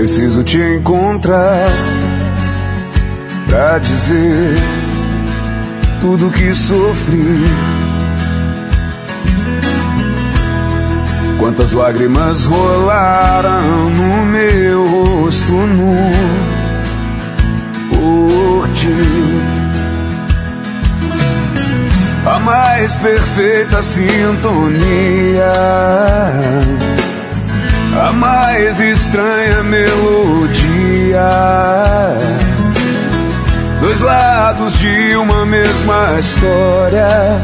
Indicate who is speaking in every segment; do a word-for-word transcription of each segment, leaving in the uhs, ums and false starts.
Speaker 1: Preciso te encontrar pra dizer tudo que sofri. Quantas lágrimas rolaram no meu rosto nu por ti. A mais perfeita sintonia, a mais estranha melodia, dois lados de uma mesma história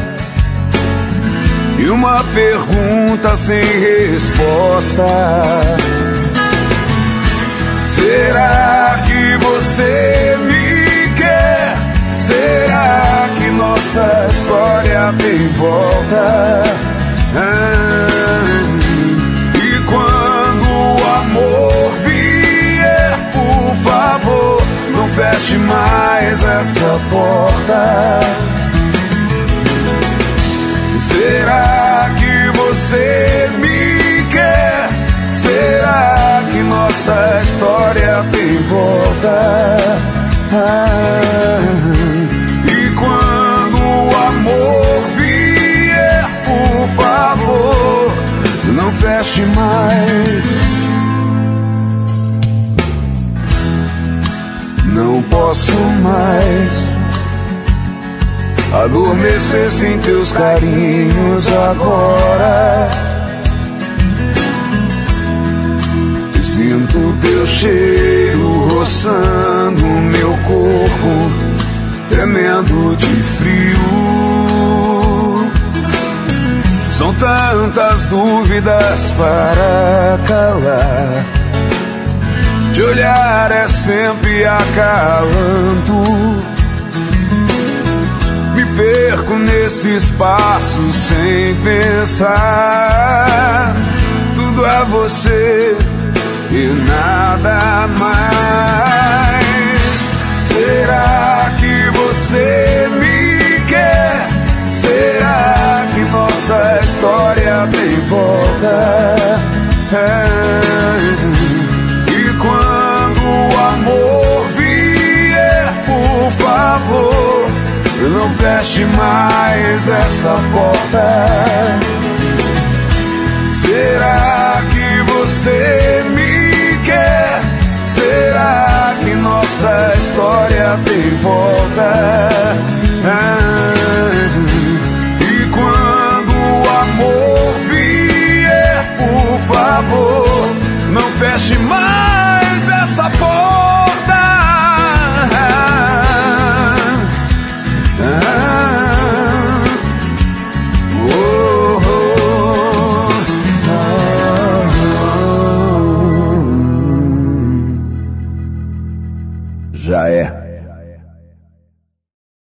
Speaker 1: e uma pergunta sem resposta. Será que você me quer? Será que nossa história tem volta? Ah, e quando o amor vier, por favor, não feche mais essa porta. Será que você me quer? Será que nossa história tem volta? Ah, e quando o amor vier, por favor, não feche mais. Não posso mais adormecer sem teus carinhos agora. E sinto teu cheiro roçando meu corpo, tremendo de frio. São tantas dúvidas para calar, de olhar é sempre acalanto. Me perco nesse espaço sem pensar. Tudo é você e nada mais. Será que você me quer? Será que nossa história tem volta? É. E quando o amor vier, por favor, não feche mais essa porta. Será que você me quer? Será que nossa história tem volta? Ah, e quando o amor vier, por favor, não feche mais